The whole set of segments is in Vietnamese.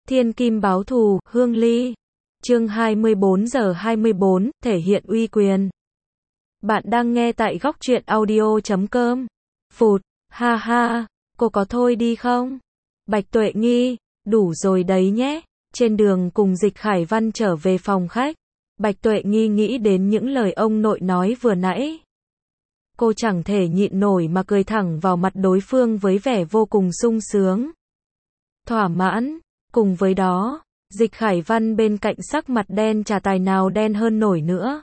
Thiên kim báo thù, Hương Ly. Chương 24 giờ 24, thể hiện uy quyền. Bạn đang nghe tại góc truyện audio.com. Phụt, ha ha, cô có thôi đi không? Bạch Tuệ Nghi, đủ rồi đấy nhé. Trên đường cùng Dịch Khải Văn trở về phòng khách, Bạch Tuệ Nghi nghĩ đến những lời ông nội nói vừa nãy. Cô chẳng thể nhịn nổi mà cười thẳng vào mặt đối phương với vẻ vô cùng sung sướng. Thỏa mãn, cùng với đó, Dịch Khải Văn bên cạnh sắc mặt đen chả tài nào đen hơn nổi nữa.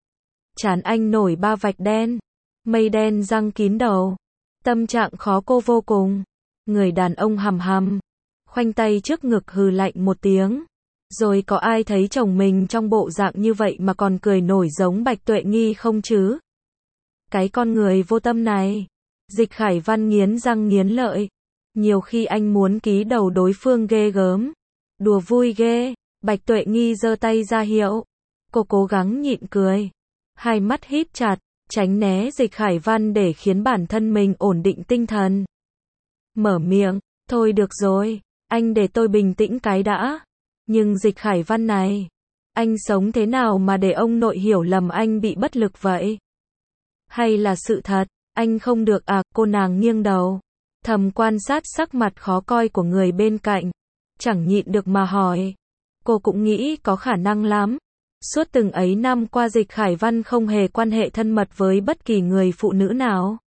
Trán anh nổi ba vạch đen, mây đen giăng kín đầu, tâm trạng khó cô vô cùng. Người đàn ông hầm hầm, khoanh tay trước ngực hừ lạnh một tiếng. Rồi có ai thấy chồng mình trong bộ dạng như vậy mà còn cười nổi giống Bạch Tuệ Nghi không chứ? Cái con người vô tâm này. Dịch Khải Văn nghiến răng nghiến lợi. Nhiều khi anh muốn ký đầu đối phương ghê gớm. Đùa vui ghê. Bạch Tuệ Nghi giơ tay ra hiệu. Cô cố gắng nhịn cười. Hai mắt híp chặt, tránh né Dịch Khải Văn để khiến bản thân mình ổn định tinh thần. Mở miệng, thôi được rồi, anh để tôi bình tĩnh cái đã. Nhưng Dịch Khải Văn này, anh sống thế nào mà để ông nội hiểu lầm anh bị bất lực vậy? Hay là sự thật, anh không được à? Cô nàng nghiêng đầu, thầm quan sát sắc mặt khó coi của người bên cạnh, chẳng nhịn được mà hỏi. Cô cũng nghĩ có khả năng lắm. Suốt từng ấy năm qua Dịch Khải Văn không hề quan hệ thân mật với bất kỳ người phụ nữ nào.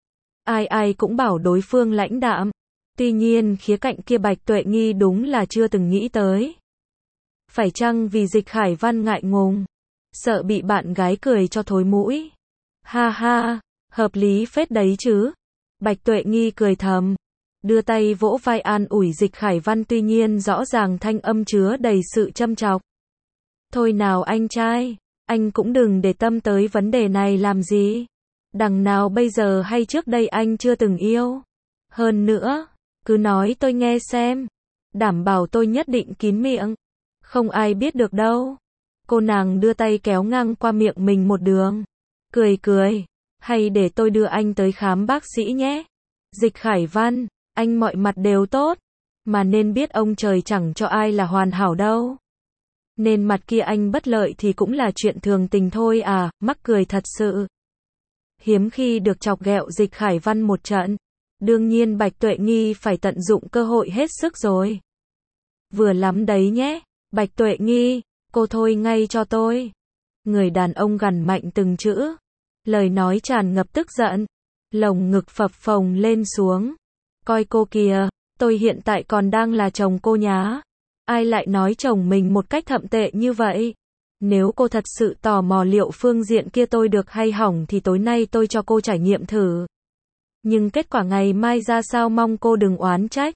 Ai ai cũng bảo đối phương lãnh đạm. Tuy nhiên khía cạnh kia Bạch Tuệ Nghi đúng là chưa từng nghĩ tới. Phải chăng vì Dịch Khải Văn ngại ngùng, sợ bị bạn gái cười cho thối mũi? Ha ha, hợp lý phết đấy chứ. Bạch Tuệ Nghi cười thầm, đưa tay vỗ vai an ủi Dịch Khải Văn, tuy nhiên rõ ràng thanh âm chứa đầy sự châm chọc. Thôi nào anh trai, anh cũng đừng để tâm tới vấn đề này làm gì. Đằng nào bây giờ hay trước đây anh chưa từng yêu. Hơn nữa, cứ nói tôi nghe xem. Đảm bảo tôi nhất định kín miệng. Không ai biết được đâu. Cô nàng đưa tay kéo ngang qua miệng mình một đường. Cười cười. Hay để tôi đưa anh tới khám bác sĩ nhé. Dịch Khải Văn, anh mọi mặt đều tốt. Mà nên biết ông trời chẳng cho ai là hoàn hảo đâu. Nên mặt kia anh bất lợi thì cũng là chuyện thường tình thôi à, mắc cười thật sự. Hiếm khi được chọc ghẹo Dịch Khải Văn một trận. Đương nhiên Bạch Tuệ Nghi phải tận dụng cơ hội hết sức rồi. Vừa lắm đấy nhé, Bạch Tuệ Nghi, cô thôi ngay cho tôi. Người đàn ông gằn mạnh từng chữ. Lời nói tràn ngập tức giận. Lồng ngực phập phồng lên xuống. Coi cô kìa, tôi hiện tại còn đang là chồng cô nhá. Ai lại nói chồng mình một cách thậm tệ như vậy? Nếu cô thật sự tò mò liệu phương diện kia tôi được hay hỏng thì tối nay tôi cho cô trải nghiệm thử. Nhưng kết quả ngày mai ra sao mong cô đừng oán trách.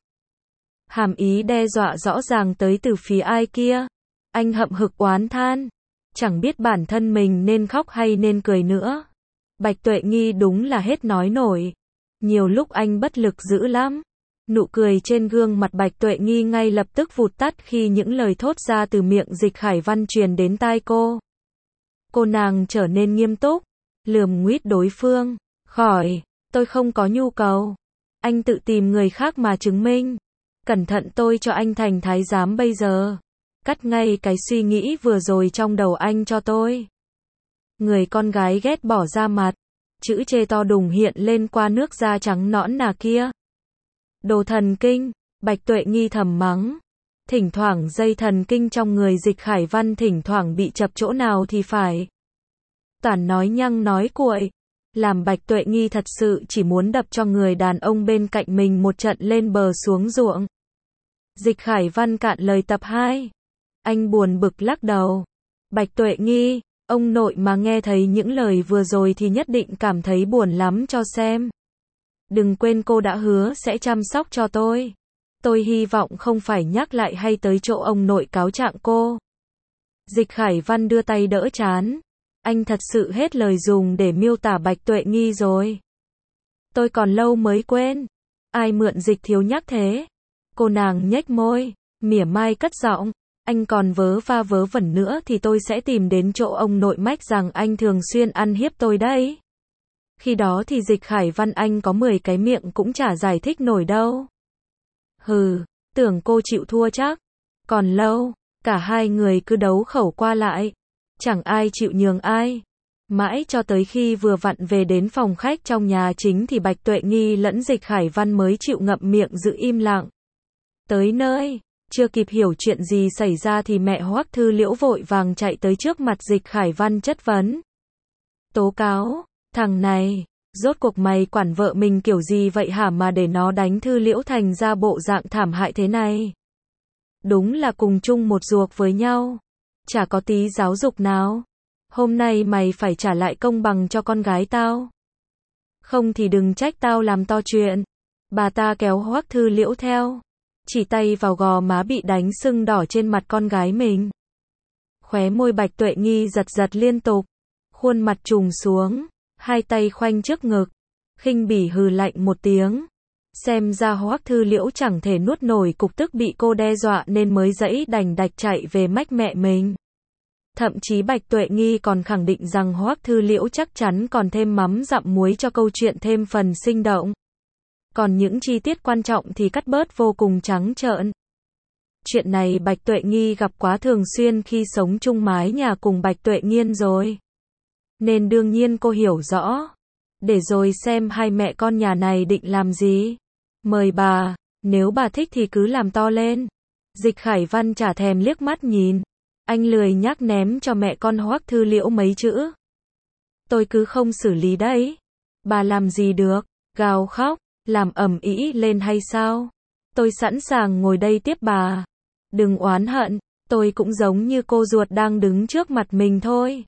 Hàm ý đe dọa rõ ràng tới từ phía ai kia. Anh hậm hực oán than. Chẳng biết bản thân mình nên khóc hay nên cười nữa. Bạch Tuệ Nghi đúng là hết nói nổi. Nhiều lúc anh bất lực dữ lắm. Nụ cười trên gương mặt Bạch Tuệ Nghi ngay lập tức vụt tắt khi những lời thốt ra từ miệng Dịch Khải Văn truyền đến tai cô. Cô nàng trở nên nghiêm túc, lườm nguýt đối phương. Khỏi, tôi không có nhu cầu. Anh tự tìm người khác mà chứng minh. Cẩn thận tôi cho anh thành thái giám bây giờ. Cắt ngay cái suy nghĩ vừa rồi trong đầu anh cho tôi. Người con gái ghét bỏ ra mặt. Chữ chê to đùng hiện lên qua nước da trắng nõn nà kia. Đồ thần kinh, Bạch Tuệ Nghi thầm mắng. Thỉnh thoảng dây thần kinh trong người Dịch Khải Văn thỉnh thoảng bị chập chỗ nào thì phải. Toàn nói nhăng nói cuội. Làm Bạch Tuệ Nghi thật sự chỉ muốn đập cho người đàn ông bên cạnh mình một trận lên bờ xuống ruộng. Dịch Khải Văn cạn lời tập 2. Anh buồn bực lắc đầu. Bạch Tuệ Nghi, ông nội mà nghe thấy những lời vừa rồi thì nhất định cảm thấy buồn lắm cho xem. Đừng quên cô đã hứa sẽ chăm sóc cho tôi. Tôi hy vọng không phải nhắc lại hay tới chỗ ông nội cáo trạng cô. Dịch Khải Văn đưa tay đỡ trán. Anh thật sự hết lời dùng để miêu tả Bạch Tuệ Nghi rồi. Tôi còn lâu mới quên. Ai mượn Dịch thiếu nhắc thế? Cô nàng nhếch môi, mỉa mai cất giọng. Anh còn vớ va vớ vẩn nữa thì tôi sẽ tìm đến chỗ ông nội mách rằng anh thường xuyên ăn hiếp tôi đấy. Khi đó thì Dịch Khải Văn anh có 10 cái miệng cũng chả giải thích nổi đâu. Hừ, tưởng cô chịu thua chắc. Còn lâu, cả hai người cứ đấu khẩu qua lại. Chẳng ai chịu nhường ai. Mãi cho tới khi vừa vặn về đến phòng khách trong nhà chính thì Bạch Tuệ Nghi lẫn Dịch Khải Văn mới chịu ngậm miệng giữ im lặng. Tới nơi, chưa kịp hiểu chuyện gì xảy ra thì mẹ Hoắc Thư Liễu vội vàng chạy tới trước mặt Dịch Khải Văn chất vấn. Tố cáo, thằng này, rốt cuộc mày quản vợ mình kiểu gì vậy hả mà để nó đánh Thư Liễu thành ra bộ dạng thảm hại thế này. Đúng là cùng chung một ruột với nhau. Chả có tí giáo dục nào. Hôm nay mày phải trả lại công bằng cho con gái tao. Không thì đừng trách tao làm to chuyện. Bà ta kéo Hoắc Thư Liễu theo. Chỉ tay vào gò má bị đánh sưng đỏ trên mặt con gái mình. Khóe môi Bạch Tuệ Nghi giật giật liên tục. Khuôn mặt trùng xuống. Hai tay khoanh trước ngực. Khinh bỉ hừ lạnh một tiếng. Xem ra Hoắc Thư Liễu chẳng thể nuốt nổi cục tức bị cô đe dọa nên mới dẫy đành đạch chạy về mách mẹ mình. Thậm chí Bạch Tuệ Nghi còn khẳng định rằng Hoắc Thư Liễu chắc chắn còn thêm mắm dặm muối cho câu chuyện thêm phần sinh động. Còn những chi tiết quan trọng thì cắt bớt vô cùng trắng trợn. Chuyện này Bạch Tuệ Nghi gặp quá thường xuyên khi sống chung mái nhà cùng Bạch Tuệ Nghiên rồi. Nên đương nhiên cô hiểu rõ. Để rồi xem hai mẹ con nhà này định làm gì. Mời bà, nếu bà thích thì cứ làm to lên. Dịch Khải Văn chả thèm liếc mắt nhìn. Anh lười nhác ném cho mẹ con Hoắc Thư Liễu mấy chữ. Tôi cứ không xử lý đấy. Bà làm gì được, gào khóc, làm ầm ĩ lên hay sao? Tôi sẵn sàng ngồi đây tiếp bà. Đừng oán hận, tôi cũng giống như cô ruột đang đứng trước mặt mình thôi.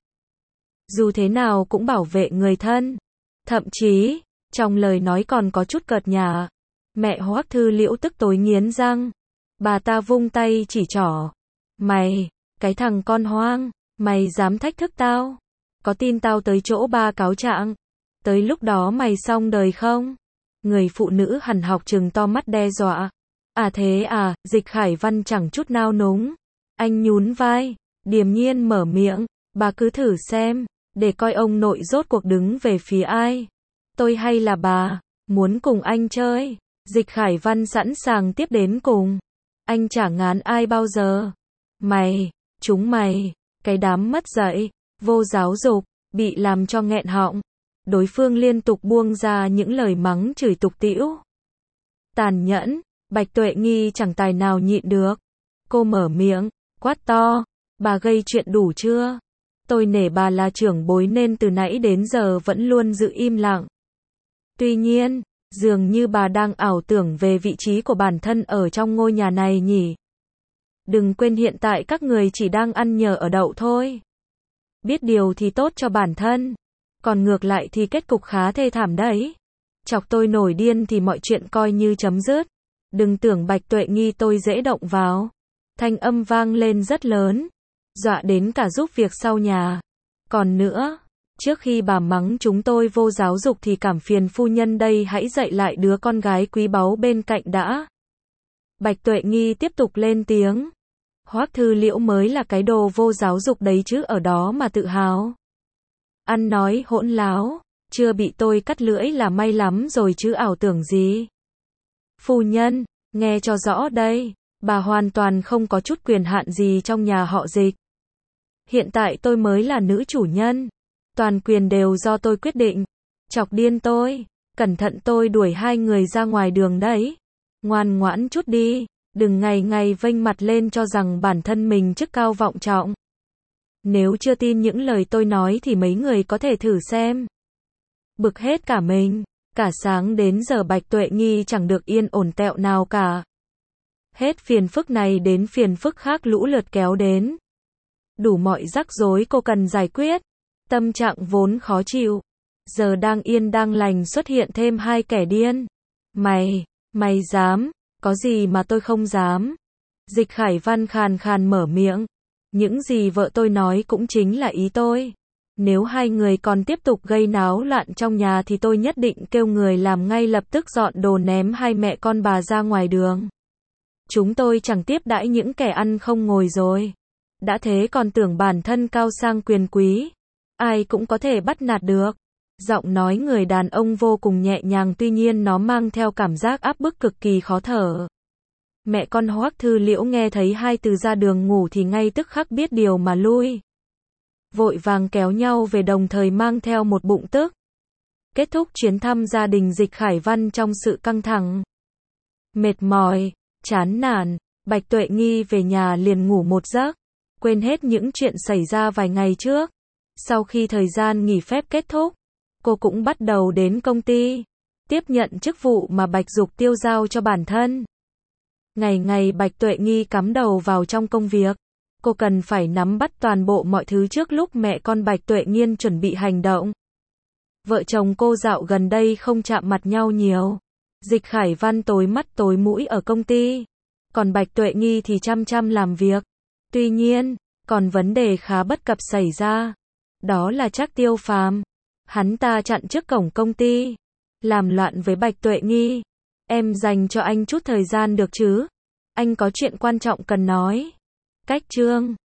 Dù thế nào cũng bảo vệ người thân. Thậm chí, trong lời nói còn có chút cợt nhả. Mẹ Hoắc Thư Liễu tức tối nghiến răng. Bà ta vung tay chỉ trỏ. Mày, cái thằng con hoang, mày dám thách thức tao? Có tin tao tới chỗ ba cáo trạng? Tới lúc đó mày xong đời không? Người phụ nữ hằn học trừng to mắt đe dọa. À thế à, Dịch Khải Văn chẳng chút nao núng. Anh nhún vai, điềm nhiên mở miệng. Bà cứ thử xem, để coi ông nội rốt cuộc đứng về phía ai. Tôi hay là bà, muốn cùng anh chơi? Dịch Khải Văn sẵn sàng tiếp đến cùng. Anh chả ngán ai bao giờ. Mày, chúng mày, cái đám mất dạy, vô giáo dục, bị làm cho nghẹn họng. Đối phương liên tục buông ra những lời mắng chửi tục tĩu. Tàn nhẫn, Bạch Tuệ Nghi chẳng tài nào nhịn được. Cô mở miệng, quát to. Bà gây chuyện đủ chưa? Tôi nể bà là trưởng bối nên từ nãy đến giờ vẫn luôn giữ im lặng. Tuy nhiên, dường như bà đang ảo tưởng về vị trí của bản thân ở trong ngôi nhà này nhỉ. Đừng quên hiện tại các người chỉ đang ăn nhờ ở đậu thôi. Biết điều thì tốt cho bản thân. Còn ngược lại thì kết cục khá thê thảm đấy. Chọc tôi nổi điên thì mọi chuyện coi như chấm dứt. Đừng tưởng Bạch Tuệ Nghi tôi dễ động vào. Thanh âm vang lên rất lớn. Dọa đến cả giúp việc sau nhà. Còn nữa, trước khi bà mắng chúng tôi vô giáo dục thì cảm phiền phu nhân đây hãy dạy lại đứa con gái quý báu bên cạnh đã. Bạch Tuệ Nghi tiếp tục lên tiếng. Hoắc Thư Liễu mới là cái đồ vô giáo dục đấy chứ ở đó mà tự hào. Ăn nói hỗn láo, chưa bị tôi cắt lưỡi là may lắm rồi chứ ảo tưởng gì. Phu nhân, nghe cho rõ đây, bà hoàn toàn không có chút quyền hạn gì trong nhà họ Dịch. Hiện tại tôi mới là nữ chủ nhân, toàn quyền đều do tôi quyết định. Chọc điên tôi, cẩn thận tôi đuổi hai người ra ngoài đường đấy. Ngoan ngoãn chút đi, đừng ngày ngày vênh mặt lên cho rằng bản thân mình chức cao vọng trọng. Nếu chưa tin những lời tôi nói thì mấy người có thể thử xem. Bực hết cả mình, cả sáng đến giờ Bạch Tuệ Nghi chẳng được yên ổn tẹo nào cả. Hết phiền phức này đến phiền phức khác lũ lượt kéo đến. Đủ mọi rắc rối cô cần giải quyết. Tâm trạng vốn khó chịu. Giờ đang yên đang lành xuất hiện thêm hai kẻ điên. Mày dám, có gì mà tôi không dám. Dịch Khải Văn khàn khàn mở miệng. Những gì vợ tôi nói cũng chính là ý tôi. Nếu hai người còn tiếp tục gây náo loạn trong nhà thì tôi nhất định kêu người làm ngay lập tức dọn đồ ném hai mẹ con bà ra ngoài đường. Chúng tôi chẳng tiếp đãi những kẻ ăn không ngồi rồi. Đã thế còn tưởng bản thân cao sang quyền quý. Ai cũng có thể bắt nạt được. Giọng nói người đàn ông vô cùng nhẹ nhàng tuy nhiên nó mang theo cảm giác áp bức cực kỳ khó thở. Mẹ con Hoắc Thư Liễu nghe thấy hai từ ra đường ngủ thì ngay tức khắc biết điều mà lui. Vội vàng kéo nhau về đồng thời mang theo một bụng tức. Kết thúc chuyến thăm gia đình Dịch Khải Văn trong sự căng thẳng, mệt mỏi, chán nản, Bạch Tuệ Nghi về nhà liền ngủ một giấc, quên hết những chuyện xảy ra vài ngày trước. Sau khi thời gian nghỉ phép kết thúc, cô cũng bắt đầu đến công ty, tiếp nhận chức vụ mà Bạch Dục Tiêu giao cho bản thân. Ngày ngày Bạch Tuệ Nghi cắm đầu vào trong công việc. Cô cần phải nắm bắt toàn bộ mọi thứ trước lúc mẹ con Bạch Tuệ Nghiên chuẩn bị hành động. Vợ chồng cô dạo gần đây không chạm mặt nhau nhiều. Dịch Khải Văn tối mắt tối mũi ở công ty, còn Bạch Tuệ Nghi thì chăm chăm làm việc. Tuy nhiên, còn vấn đề khá bất cập xảy ra. Đó là Trác Tiêu Phàm. Hắn ta chặn trước cổng công ty, làm loạn với Bạch Tuệ Nghi. Em dành cho anh chút thời gian được chứ? Anh có chuyện quan trọng cần nói. Cách chương